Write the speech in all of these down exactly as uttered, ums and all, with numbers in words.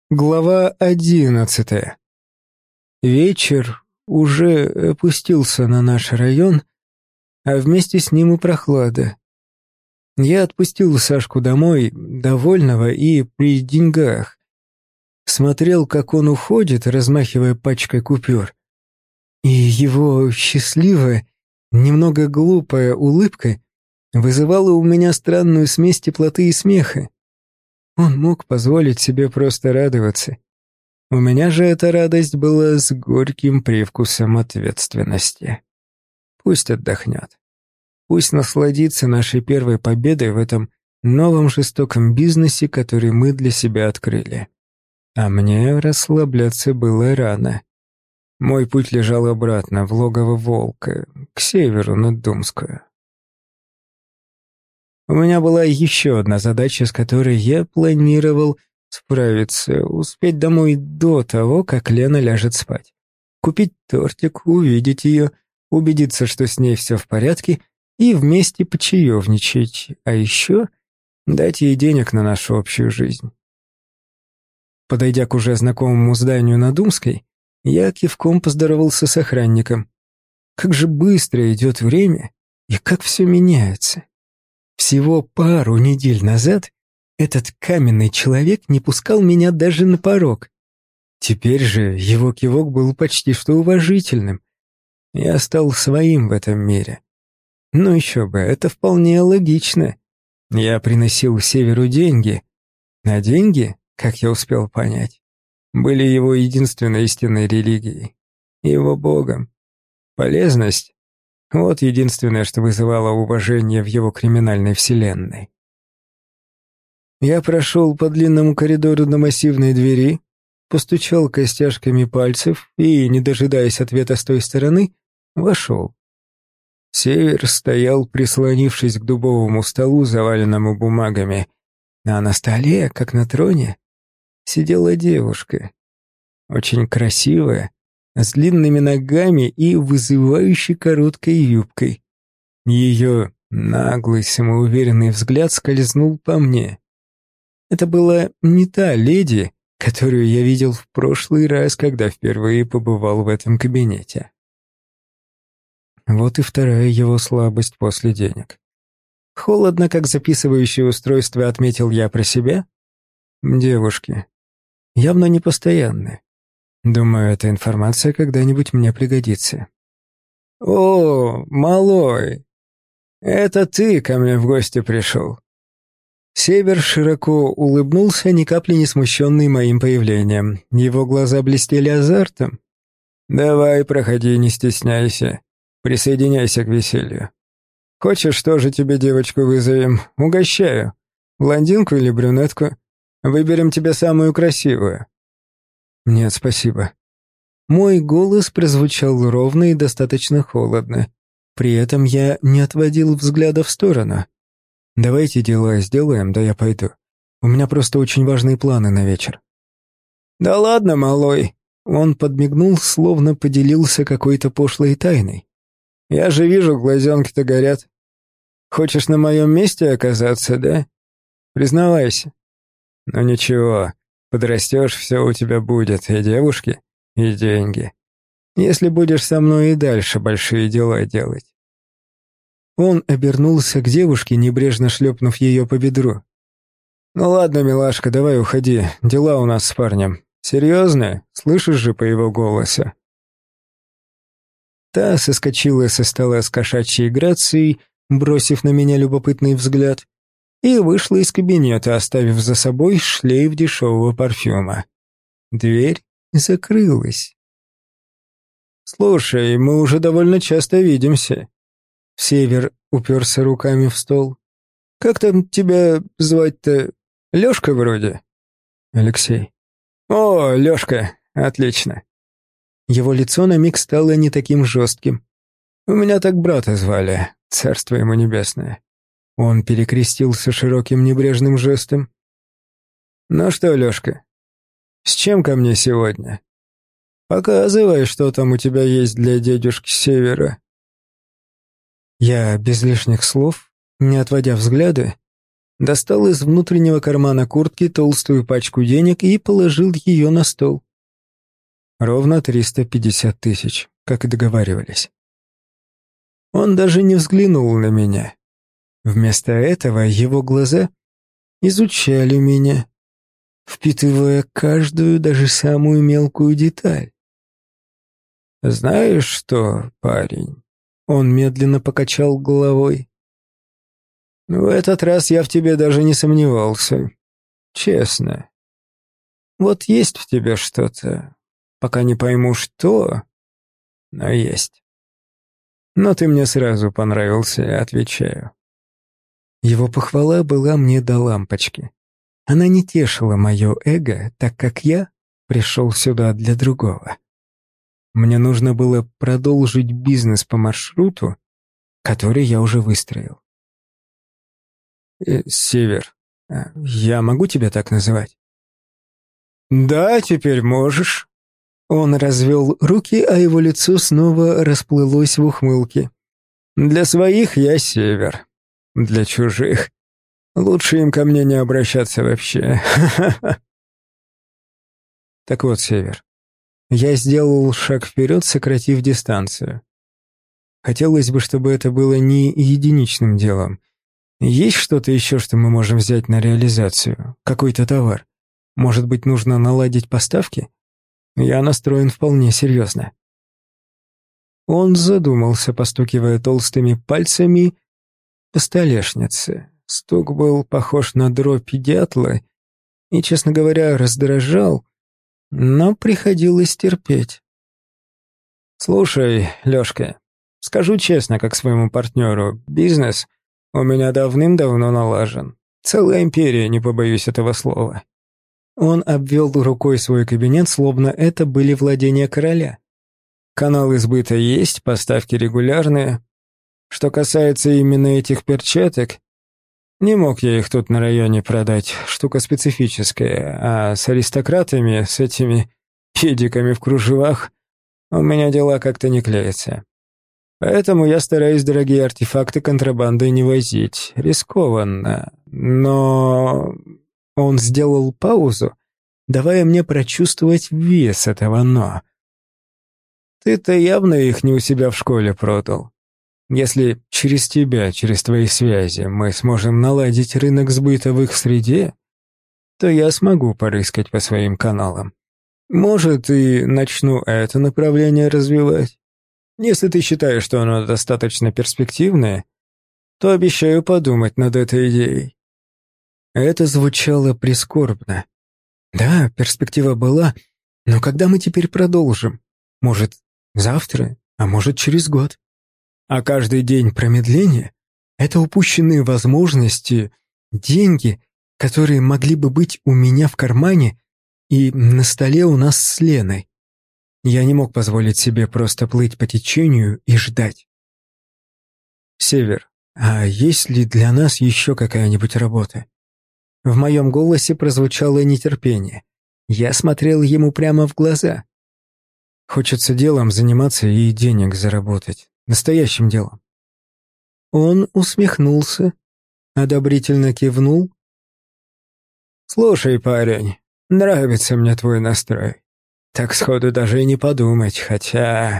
Глава одиннадцатая. Вечер уже опустился на наш район, а вместе с ним и прохлада. Я отпустил Сашку домой, довольного и при деньгах. Смотрел, как он уходит, размахивая пачкой купюр. И его счастливая, немного глупая улыбка вызывала у меня странную смесь теплоты и смеха. Он мог позволить себе просто радоваться. У меня же эта радость была с горьким привкусом ответственности. Пусть отдохнет. Пусть насладится нашей первой победой в этом новом жестоком бизнесе, который мы для себя открыли. А мне расслабляться было рано. Мой путь лежал обратно, в логово волка, к северу, на Думскую. У меня была еще одна задача, с которой я планировал справиться, успеть домой до того, как Лена ляжет спать. Купить тортик, увидеть ее, убедиться, что с ней все в порядке, и вместе почаевничать, а еще дать ей денег на нашу общую жизнь. Подойдя к уже знакомому зданию на Думской, я кивком поздоровался с охранником. Как же быстро идет время, и как все меняется. Всего пару недель назад этот каменный человек не пускал меня даже на порог. Теперь же его кивок был почти что уважительным. Я стал своим в этом мире. Ну еще бы, это вполне логично. Я приносил Северу деньги, а деньги, как я успел понять, были его единственной истинной религией, его богом. Полезность — вот единственное, что вызывало уважение в его криминальной вселенной. Я прошел по длинному коридору до массивной двери, постучал костяшками пальцев и, не дожидаясь ответа с той стороны, вошел. Север стоял, прислонившись к дубовому столу, заваленному бумагами, а на столе, как на троне, сидела девушка, очень красивая, с длинными ногами и вызывающей короткой юбкой. Ее наглый, самоуверенный взгляд скользнул по мне. Это была не та леди, которую я видел в прошлый раз, когда впервые побывал в этом кабинете. Вот и вторая его слабость после денег. Холодно, как записывающее устройство, отметил я про себя. Девушки. Явно непостоянные. Думаю, эта информация когда-нибудь мне пригодится. «О, малой, это ты ко мне в гости пришел?» Север широко улыбнулся, ни капли не смущенный моим появлением. Его глаза блестели азартом. «Давай, проходи, не стесняйся. Присоединяйся к веселью. Хочешь, тоже тебе девочку вызовем? Угощаю. Блондинку или брюнетку? Выберем тебе самую красивую». «Нет, спасибо». Мой голос прозвучал ровно и достаточно холодно. При этом я не отводил взгляда в сторону. «Давайте дела сделаем, да я пойду. У меня просто очень важные планы на вечер». «Да ладно, малой». Он подмигнул, словно поделился какой-то пошлой тайной. «Я же вижу, глазенки-то горят. Хочешь на моем месте оказаться, да? Признавайся». «Ну ничего. Подрастешь, все у тебя будет, и девушки, и деньги. Если будешь со мной и дальше большие дела делать». Он обернулся к девушке, небрежно шлепнув ее по бедру. «Ну ладно, милашка, давай уходи, дела у нас с парнем. Серьезно? Слышишь же по его голосу?» Та соскочила со стола с кошачьей грацией, бросив на меня любопытный взгляд, и вышла из кабинета, оставив за собой шлейф дешевого парфюма. Дверь закрылась. «Слушай, мы уже довольно часто видимся». Север уперся руками в стол. «Как там тебя звать-то? Лёшка вроде?» «Алексей». «О, Лёшка, отлично». Его лицо на миг стало не таким жестким. «У меня так брата звали, царство ему небесное». Он перекрестился широким небрежным жестом. «Ну что, Лёшка, с чем ко мне сегодня? Показывай, что там у тебя есть для дядюшки Севера». Я без лишних слов, не отводя взгляда, достал из внутреннего кармана куртки толстую пачку денег и положил ее на стол. Ровно триста пятьдесят тысяч, как и договаривались. Он даже не взглянул на меня. Вместо этого его глаза изучали меня, впитывая каждую, даже самую мелкую деталь. «Знаешь что, парень?» Он медленно покачал головой. «В этот раз я в тебе даже не сомневался. Честно. Вот есть в тебе что-то, пока не пойму, что, но есть. Но ты мне сразу понравился, отвечаю». Его похвала была мне до лампочки. Она не тешила мое эго, так как я пришел сюда для другого. Мне нужно было продолжить бизнес по маршруту, который я уже выстроил. Э, Север, я могу тебя так называть? Да, теперь можешь. Он развел руки, а его лицо снова расплылось в ухмылке. Для своих я Север, для чужих лучше им ко мне не обращаться вообще. Так вот, Север, я сделал шаг вперед, сократив дистанцию. Хотелось бы, чтобы это было не единичным делом. Есть что-то еще, что мы можем взять на реализацию? Какой-то товар? Может быть, нужно наладить поставки? Я настроен вполне серьезно. Он задумался, постукивая толстыми пальцами по столешнице. Стук был похож на дробь дятла и, честно говоря, раздражал, но приходилось терпеть. «Слушай, Лешка, скажу честно, как своему партнеру, бизнес у меня давным-давно налажен. Целая империя, не побоюсь этого слова». Он обвел рукой свой кабинет, словно это были владения короля. Каналы сбыта есть, поставки регулярные. Что касается именно этих перчаток, не мог я их тут на районе продать, штука специфическая, а с аристократами, с этими педиками в кружевах, у меня дела как-то не клеятся. Поэтому я стараюсь дорогие артефакты контрабандой не возить, рискованно, но... Он сделал паузу, давая мне прочувствовать вес этого «но». Ты-то явно их не у себя в школе продал. Если через тебя, через твои связи мы сможем наладить рынок сбыта в их среде, то я смогу порыскать по своим каналам. Может, и начну это направление развивать. Если ты считаешь, что оно достаточно перспективное, то обещаю подумать над этой идеей. Это звучало прискорбно. Да, перспектива была, но когда мы теперь продолжим? Может, завтра, а может, через год? А каждый день промедления — это упущенные возможности, деньги, которые могли бы быть у меня в кармане и на столе у нас с Леной. Я не мог позволить себе просто плыть по течению и ждать. Север, а есть ли для нас еще какая-нибудь работа? В моем голосе прозвучало нетерпение. Я смотрел ему прямо в глаза. Хочется делом заниматься и денег заработать. Настоящим делом. Он усмехнулся, одобрительно кивнул. «Слушай, парень, нравится мне твой настрой. Так сходу даже и не подумать, хотя...»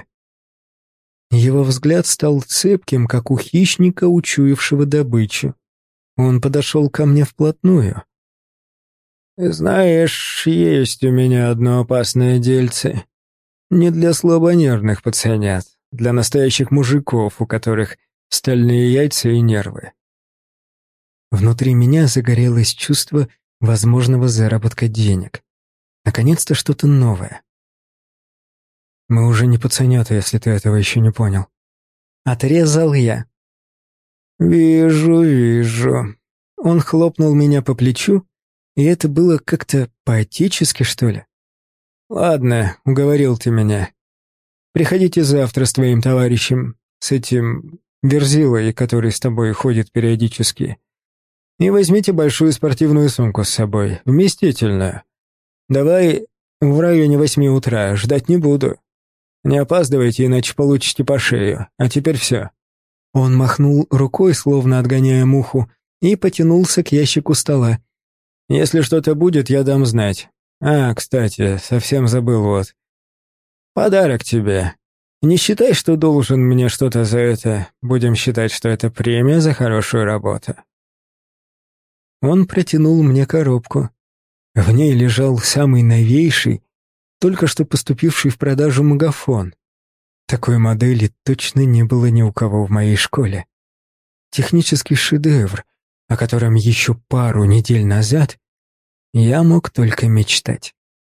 Его взгляд стал цепким, как у хищника, учуявшего добычу. Он подошел ко мне вплотную. «Знаешь, есть у меня одно опасное дельце. Не для слабонервных пацанят, для настоящих мужиков, у которых стальные яйца и нервы». Внутри меня загорелось чувство возможного заработка денег. Наконец-то что-то новое. Мы уже не пацанята, если ты этого еще не понял. Отрезал я. «Вижу, вижу». Он хлопнул меня по плечу, и это было как-то по-отечески, что ли. «Ладно, уговорил ты меня. Приходите завтра с твоим товарищем, с этим Верзилой, который с тобой ходит периодически. И возьмите большую спортивную сумку с собой, вместительную. Давай в районе восьми утра, ждать не буду. Не опаздывайте, иначе получите по шею. А теперь все». Он махнул рукой, словно отгоняя муху, и потянулся к ящику стола. «Если что-то будет, я дам знать. А, кстати, совсем забыл вот. Подарок тебе. Не считай, что должен мне что-то за это. Будем считать, что это премия за хорошую работу». Он протянул мне коробку. В ней лежал самый новейший, только что поступивший в продажу магафон. Такой модели точно не было ни у кого в моей школе. Технический шедевр, о котором еще пару недель назад я мог только мечтать.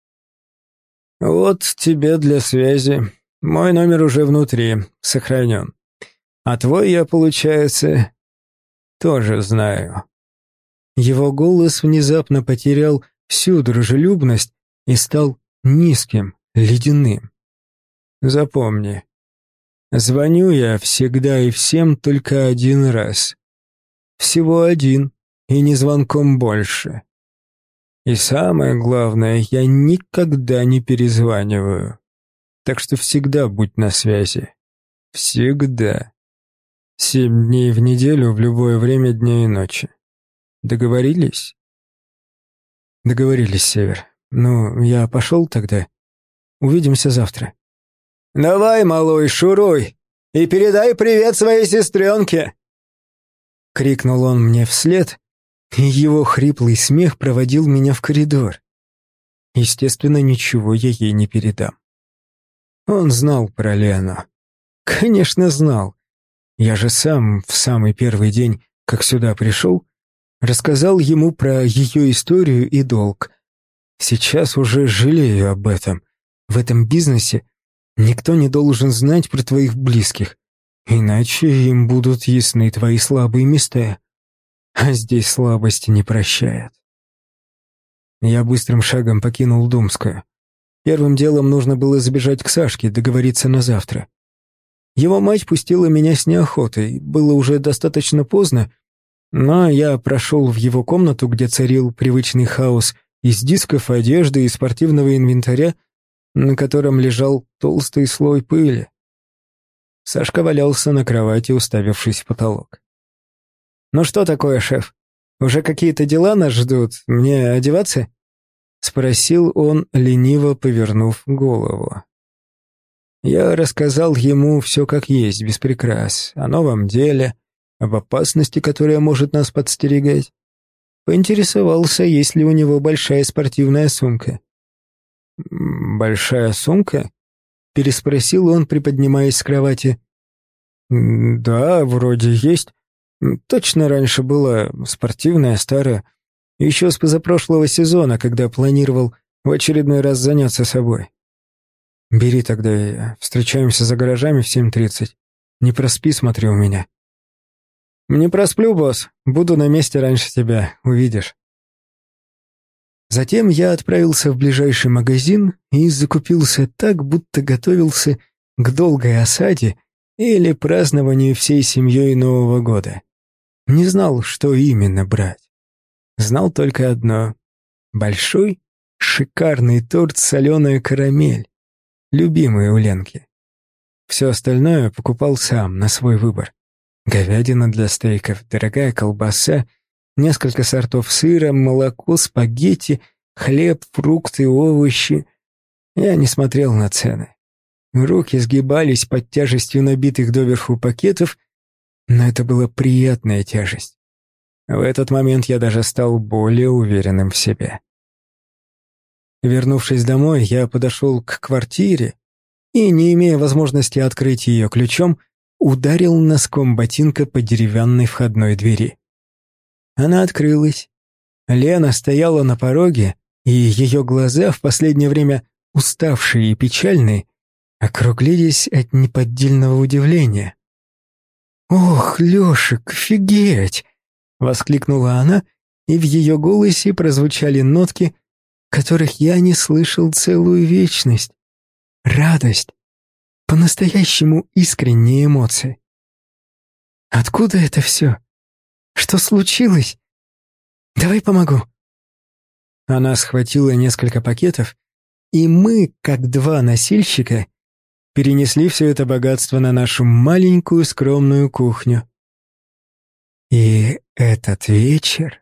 «Вот тебе для связи. Мой номер уже внутри, сохранен. А твой я, получается, тоже знаю». Его голос внезапно потерял всю дружелюбность и стал низким, ледяным. «Запомни, звоню я всегда и всем только один раз. Всего один, и не звонком больше. И самое главное, я никогда не перезваниваю. Так что всегда будь на связи. Всегда. Семь дней в неделю в любое время дня и ночи. Договорились?» «Договорились, Север. Ну, я пошел тогда. Увидимся завтра». «Давай, малой, шуруй и передай привет своей сестренке!» Крикнул он мне вслед, и его хриплый смех проводил меня в коридор. Естественно, ничего я ей не передам. Он знал про Лену. Конечно, знал. Я же сам в самый первый день, как сюда пришел, рассказал ему про ее историю и долг. Сейчас уже жалею об этом. В этом бизнесе никто не должен знать про твоих близких, иначе им будут ясны твои слабые места. А здесь слабости не прощают. Я быстрым шагом покинул Думскую. Первым делом нужно было забежать к Сашке, договориться на завтра. Его мать пустила меня с неохотой. Было уже достаточно поздно, но я прошел в его комнату, где царил привычный хаос из дисков, одежды и спортивного инвентаря, на котором лежал толстый слой пыли. Сашка валялся на кровати, уставившись в потолок. «Ну что такое, шеф? Уже какие-то дела нас ждут? Мне одеваться?» — спросил он, лениво повернув голову. Я рассказал ему все как есть, без прикрас, о новом деле, об опасности, которая может нас подстерегать. Поинтересовался, есть ли у него большая спортивная сумка. «Большая сумка?» — переспросил он, приподнимаясь с кровати. «Да, вроде есть. Точно раньше была спортивная, старая. Еще с позапрошлого сезона, когда планировал в очередной раз заняться собой. Бери тогда, встречаемся за гаражами в семь тридцать. Не проспи, смотри у меня». «Не просплю, босс. Буду на месте раньше тебя, увидишь». Затем я отправился в ближайший магазин и закупился так, будто готовился к долгой осаде или празднованию всей семьей Нового года. Не знал, что именно брать. Знал только одно — большой, шикарный торт «Соленая карамель», любимый у Ленки. Все остальное покупал сам, на свой выбор. Говядина для стейков, дорогая колбаса, несколько сортов сыра, молоко, спагетти, хлеб, фрукты, овощи. Я не смотрел на цены. Руки сгибались под тяжестью набитых доверху пакетов, но это была приятная тяжесть. В этот момент я даже стал более уверенным в себе. Вернувшись домой, я подошел к квартире и, не имея возможности открыть ее ключом, ударил носком ботинка по деревянной входной двери. Она открылась. Лена стояла на пороге, и ее глаза, в последнее время уставшие и печальные, округлились от неподдельного удивления. «Ох, Лешек, офигеть!» — воскликнула она, и в ее голосе прозвучали нотки, которых я не слышал целую вечность. Радость, по-настоящему искренние эмоции. «Откуда это все? Что случилось? Давай помогу». Она схватила несколько пакетов, и мы, как два носильщика, перенесли все это богатство на нашу маленькую скромную кухню. И этот вечер...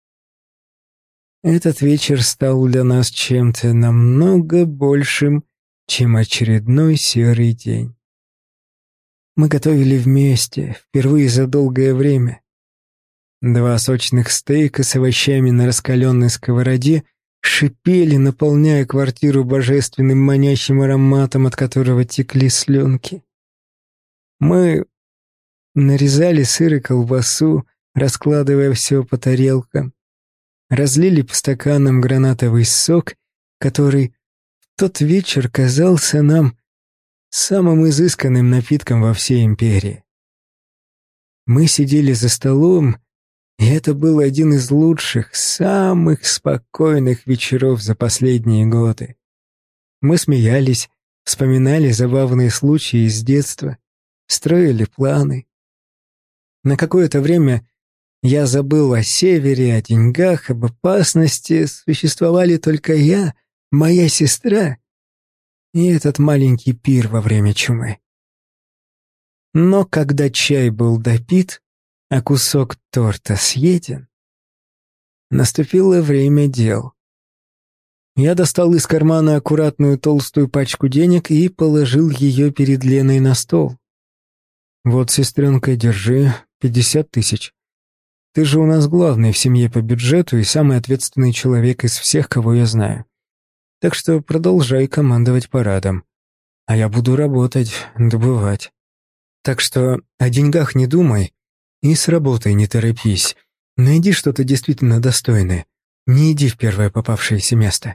Этот вечер стал для нас чем-то намного большим, чем очередной серый день. Мы готовили вместе, впервые за долгое время. Два сочных стейка с овощами на раскаленной сковороде шипели, наполняя квартиру божественным манящим ароматом, от которого текли слюнки. Мы нарезали сыр и колбасу, раскладывая все по тарелкам. Разлили по стаканам гранатовый сок, который в тот вечер казался нам самым изысканным напитком во всей империи. Мы сидели за столом, и это был один из лучших, самых спокойных вечеров за последние годы. Мы смеялись, вспоминали забавные случаи из детства, строили планы. На какое-то время я забыл о севере, о деньгах, об опасности. Существовали только я, моя сестра и этот маленький пир во время чумы. Но когда чай был допит, а кусок торта съеден, наступило время дел. Я достал из кармана аккуратную толстую пачку денег и положил ее перед Леной на стол. «Вот, сестренка, держи, пятьдесят тысяч. Ты же у нас главный в семье по бюджету и самый ответственный человек из всех, кого я знаю. Так что продолжай командовать парадом. А я буду работать, добывать. Так что о деньгах не думай и с работой не торопись. Найди что-то действительно достойное. Не иди в первое попавшееся место».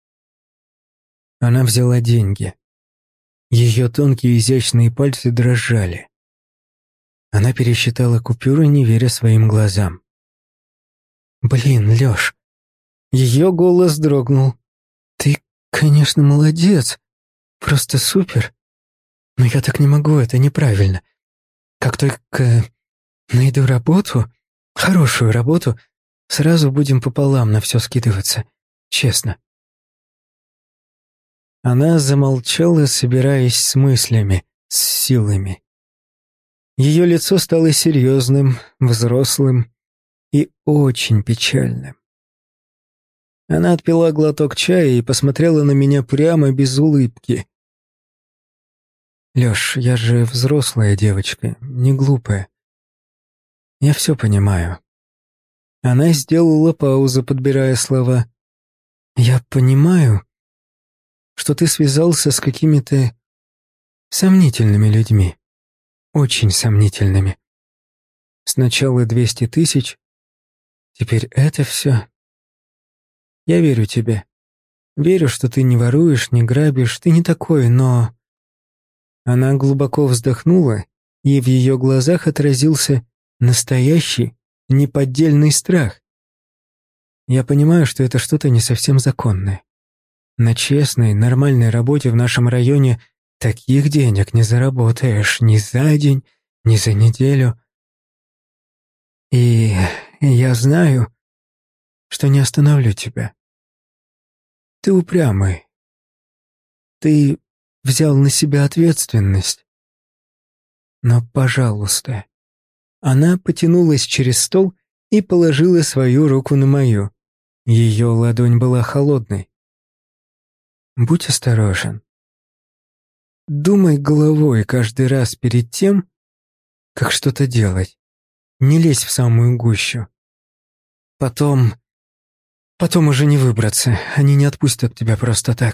Она взяла деньги. Ее тонкие изящные пальцы дрожали. Она пересчитала купюры, не веря своим глазам. «Блин, Лёш!» Ее голос дрогнул. «Ты, конечно, молодец. Просто супер. Но я так не могу, это неправильно. Как только найду работу, хорошую работу, сразу будем пополам на все скидываться. Честно». Она замолчала, собираясь с мыслями, с силами. Ее лицо стало серьезным, взрослым и очень печальным. Она отпила глоток чая и посмотрела на меня прямо без улыбки. «Лёш, я же взрослая девочка, не глупая. Я все понимаю». Она сделала паузу, подбирая слова. «Я понимаю, что ты связался с какими-то сомнительными людьми. Очень сомнительными. Сначала двести тысяч, теперь это все. Я верю тебе. Верю, что ты не воруешь, не грабишь, ты не такой, но...» Она глубоко вздохнула, и в ее глазах отразился настоящий, неподдельный страх. «Я понимаю, что это что-то не совсем законное. На честной, нормальной работе в нашем районе таких денег не заработаешь ни за день, ни за неделю. И я знаю, что не остановлю тебя. Ты упрямый. Ты взял на себя ответственность. Но, пожалуйста». Она потянулась через стол и положила свою руку на мою. Ее ладонь была холодной. «Будь осторожен. Думай головой каждый раз перед тем, как что-то делать. Не лезь в самую гущу. Потом... Потом уже не выбраться. Они не отпустят тебя просто так».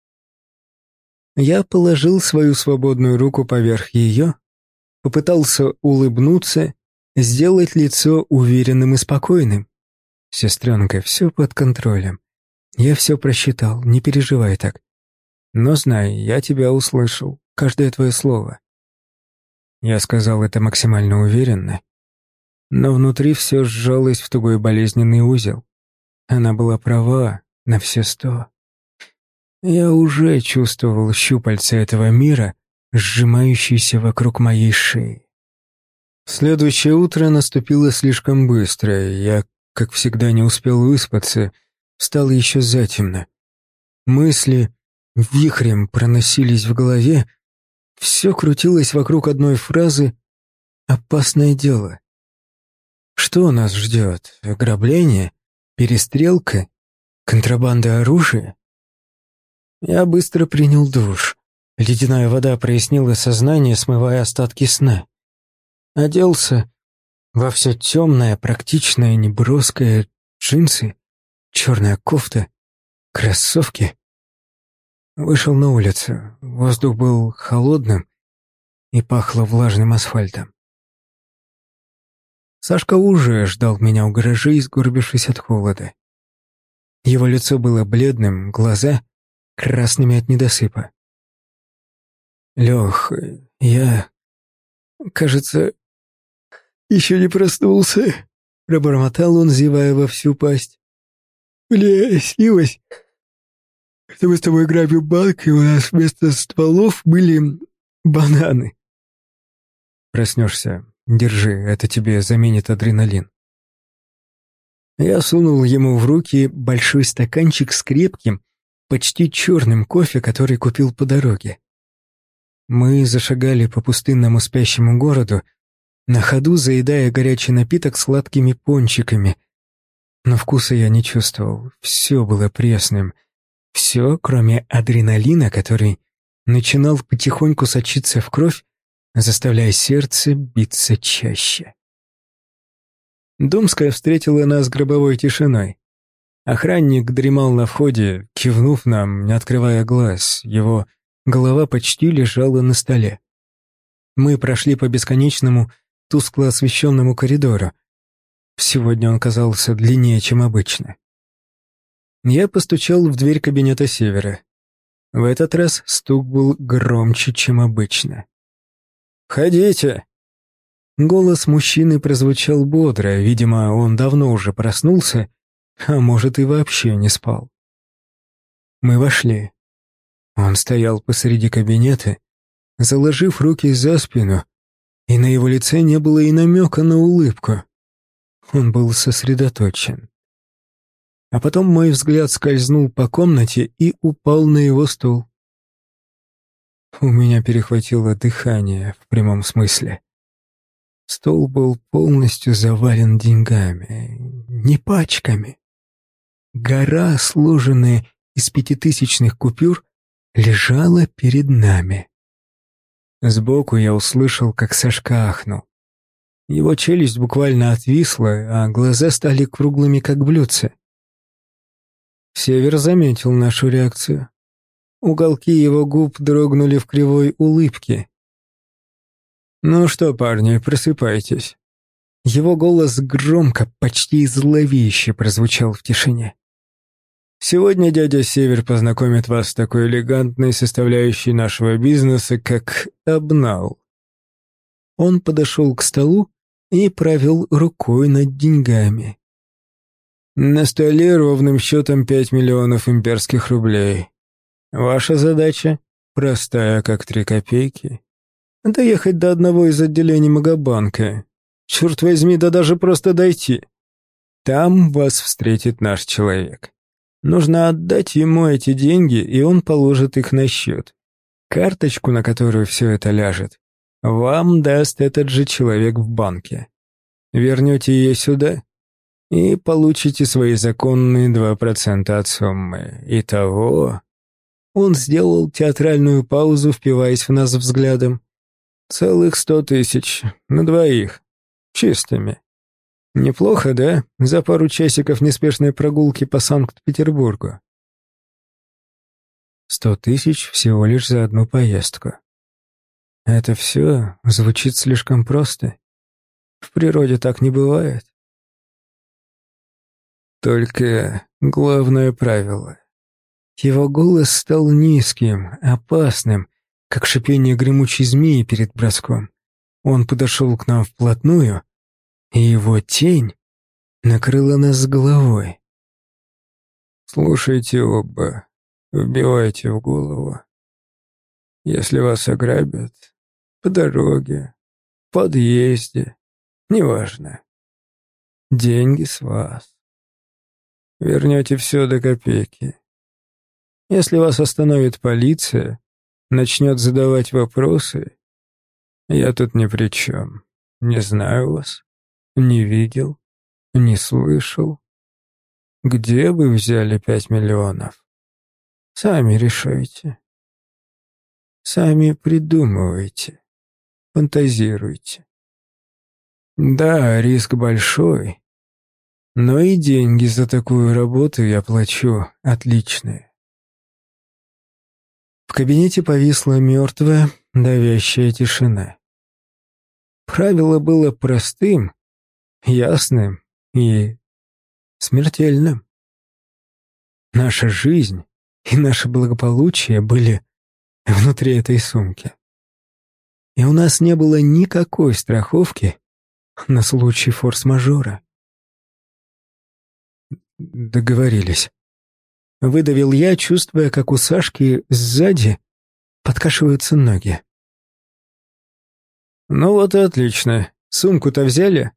Я положил свою свободную руку поверх ее, попытался улыбнуться, сделать лицо уверенным и спокойным. «Сестренка, все под контролем. Я все просчитал, не переживай так. Но знай, я тебя услышал, каждое твое слово». Я сказал это максимально уверенно, но внутри все сжалось в тугой болезненный узел. Она была права на все сто. Я уже чувствовал щупальца этого мира, сжимающиеся вокруг моей шеи. Следующее утро наступило слишком быстро, я, как всегда, не успел выспаться, встал еще затемно. Мысли вихрем проносились в голове, все крутилось вокруг одной фразы «опасное дело». Что нас ждет? Ограбление? Перестрелка? Контрабанда оружия? Я быстро принял душ. Ледяная вода прояснила сознание, смывая остатки сна. Оделся во все темное, практичное, неброское, джинсы, черная кофта, кроссовки. Вышел на улицу. Воздух был холодным и пахло влажным асфальтом. Сашка уже ждал меня у гаражей, сгорбившись от холода. Его лицо было бледным, глаза красными от недосыпа. «Лех, я, кажется, еще не проснулся», — пробормотал он, зевая во всю пасть. «Мне снилось, что мы с тобой грабим банк, и у нас вместо стволов были бананы». «Проснешься, держи, это тебе заменит адреналин». Я сунул ему в руки большой стаканчик с крепким, почти черным кофе, который купил по дороге. Мы зашагали по пустынному спящему городу, на ходу заедая горячий напиток сладкими пончиками. Но вкуса я не чувствовал, все было пресным. Все, кроме адреналина, который начинал потихоньку сочиться в кровь, заставляя сердце биться чаще. Думская встретила нас гробовой тишиной. Охранник дремал на входе, кивнув нам, не открывая глаз. Его голова почти лежала на столе. Мы прошли по бесконечному, тускло освещенному коридору. Сегодня он казался длиннее, чем обычно. Я постучал в дверь кабинета Севера. В этот раз стук был громче, чем обычно. «Входите!» Голос мужчины прозвучал бодро, видимо, он давно уже проснулся, а может и вообще не спал. Мы вошли. Он стоял посреди кабинета, заложив руки за спину, и на его лице не было и намека на улыбку. Он был сосредоточен. А потом мой взгляд скользнул по комнате и упал на его стул. У меня перехватило дыхание в прямом смысле. Стол был полностью завален деньгами, не пачками. Гора, сложенная из пятитысячных купюр, лежала перед нами. Сбоку я услышал, как Сашка ахнул. Его челюсть буквально отвисла, а глаза стали круглыми, как блюдца. Север заметил нашу реакцию. Уголки его губ дрогнули в кривой улыбке. «Ну что, парни, просыпайтесь». Его голос громко, почти зловеще прозвучал в тишине. «Сегодня дядя Север познакомит вас с такой элегантной составляющей нашего бизнеса, как обнал». Он подошел к столу и провел рукой над деньгами. «На столе ровным счетом пять миллионов имперских рублей. Ваша задача простая, как три копейки. Доехать до одного из отделений Магобанка. Черт возьми, да даже просто дойти. Там вас встретит наш человек. Нужно отдать ему эти деньги, и он положит их на счет. Карточку, на которую все это ляжет, вам даст этот же человек в банке. Вернете ее сюда и получите свои законные два процента от суммы. Итого...» Он сделал театральную паузу, впиваясь в нас взглядом. «Целых сто тысяч. На двоих. Чистыми. Неплохо, да? За пару часиков неспешной прогулки по Санкт-Петербургу». Сто тысяч всего лишь за одну поездку. Это все звучит слишком просто. В природе так не бывает. Только главное правило. Его голос стал низким, опасным, как шипение гремучей змеи перед броском. Он подошел к нам вплотную, и его тень накрыла нас с головой. «Слушайте оба, вбивайте в голову. Если вас ограбят, по дороге, в подъезде, неважно, деньги с вас. Вернете все до копейки. Если вас остановит полиция, начнет задавать вопросы, я тут ни при чем, не знаю вас, Не видел, не слышал. Где вы взяли пять миллионов? Сами решайте. Сами придумывайте, фантазируйте. Да, риск большой, но и деньги за такую работу я плачу отличные. В кабинете повисла мертвая, давящая тишина. Правило было простым, ясным и смертельным. Наша жизнь и наше благополучие были внутри этой сумки. И у нас не было никакой страховки на случай форс-мажора. Договорились. Выдавил я, чувствуя, как у Сашки сзади подкашиваются ноги. Ну вот и отлично. Сумку-то взяли?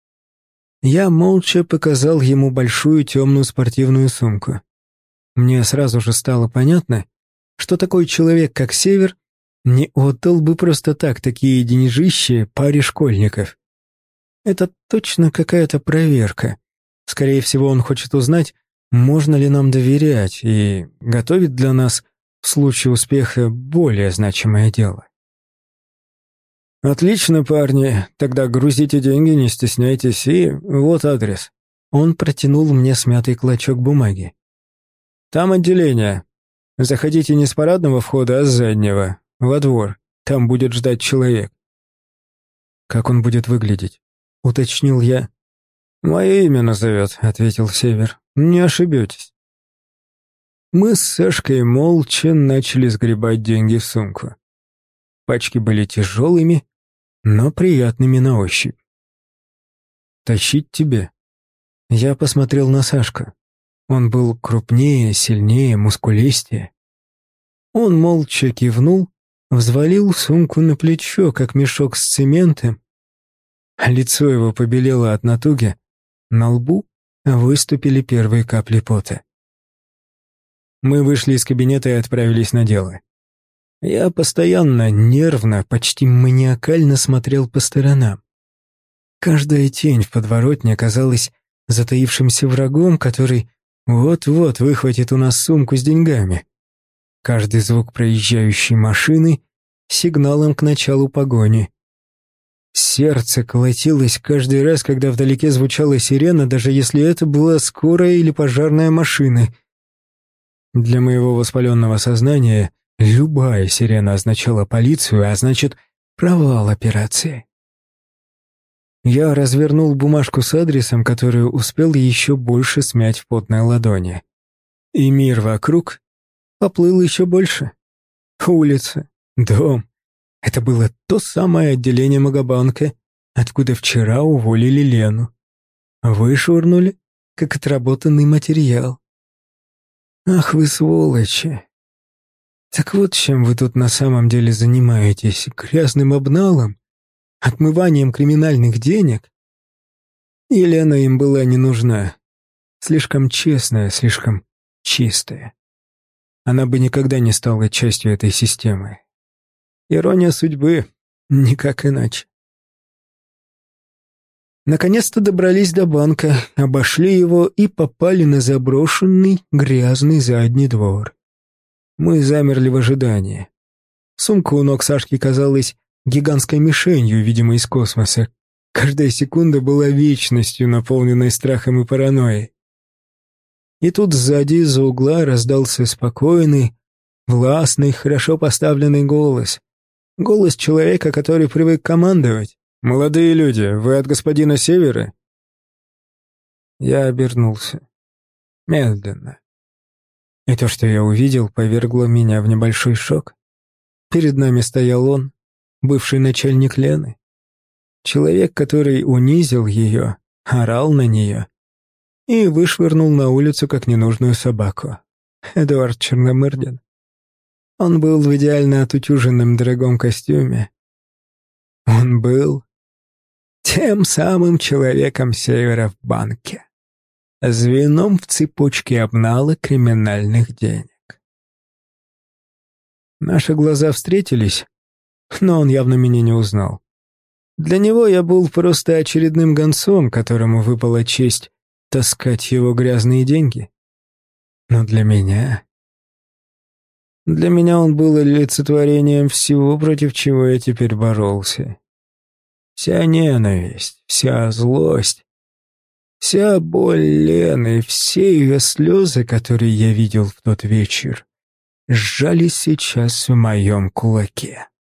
Я молча показал ему большую темную спортивную сумку. Мне сразу же стало понятно, что такой человек, как Север, не отдал бы просто так такие деньжищи паре школьников. Это точно какая-то проверка. Скорее всего, он хочет узнать, можно ли нам доверять, и готовит для нас в случае успеха более значимое дело. «Отлично, парни. Тогда грузите деньги, не стесняйтесь, и вот адрес». Он протянул мне смятый клочок бумаги. «Там отделение. Заходите не с парадного входа, а с заднего, во двор. Там будет ждать человек». «Как он будет выглядеть?» — уточнил я. «Мое имя назовет», — ответил Север. «Не ошибетесь». Мы с Сашкой молча начали сгребать деньги в сумку. Пачки были тяжелыми, но приятными на ощупь. «Тащить тебе?» Я посмотрел на Сашку. Он был крупнее, сильнее, мускулистее. Он молча кивнул, взвалил сумку на плечо, как мешок с цементом. Лицо его побелело от натуги, на лбу выступили первые капли пота. Мы вышли из кабинета и отправились на дело. Я постоянно, нервно, почти маниакально смотрел по сторонам. Каждая тень в подворотне оказалась затаившимся врагом, который вот-вот выхватит у нас сумку с деньгами. Каждый звук проезжающей машины — сигналом к началу погони. Сердце колотилось каждый раз, когда вдалеке звучала сирена, даже если это была скорая или пожарная машина. Для моего воспаленного сознания любая сирена означала полицию, а значит, провал операции. Я развернул бумажку с адресом, которую успел еще больше смять в потной ладони. И мир вокруг поплыл еще больше. Улица, дом. Это было то самое отделение Магобанка, откуда вчера уволили Лену. Вышвырнули, как отработанный материал. Ах вы сволочи! Так вот чем вы тут на самом деле занимаетесь? Грязным обналом? Отмыванием криминальных денег? И Лена им была не нужна. Слишком честная, слишком чистая. Она бы никогда не стала частью этой системы. Ирония судьбы, никак иначе. Наконец-то добрались до банка, обошли его и попали на заброшенный грязный задний двор. Мы замерли в ожидании. Сумка у ног Сашки казалась гигантской мишенью, видимо, из космоса. Каждая секунда была вечностью, наполненной страхом и паранойей. И тут сзади из-за угла раздался спокойный, властный, хорошо поставленный голос. Голос человека, который привык командовать. «Молодые люди, вы от господина Севера?» Я обернулся. Медленно. И то, что я увидел, повергло меня в небольшой шок. Перед нами стоял он, бывший начальник Лены. Человек, который унизил ее, орал на нее и вышвырнул на улицу как ненужную собаку. Эдуард Черномырдин. Он был в идеально отутюженном дорогом костюме. Он был тем самым человеком Севера в банке, звеном в цепочке обнала криминальных денег. Наши глаза встретились, но он явно меня не узнал. Для него я был просто очередным гонцом, которому выпала честь таскать его грязные деньги. Но для меня... Для меня он был олицетворением всего, против чего я теперь боролся. Вся ненависть, вся злость, вся боль Лены, все ее слезы, которые я видел в тот вечер, сжались сейчас в моем кулаке.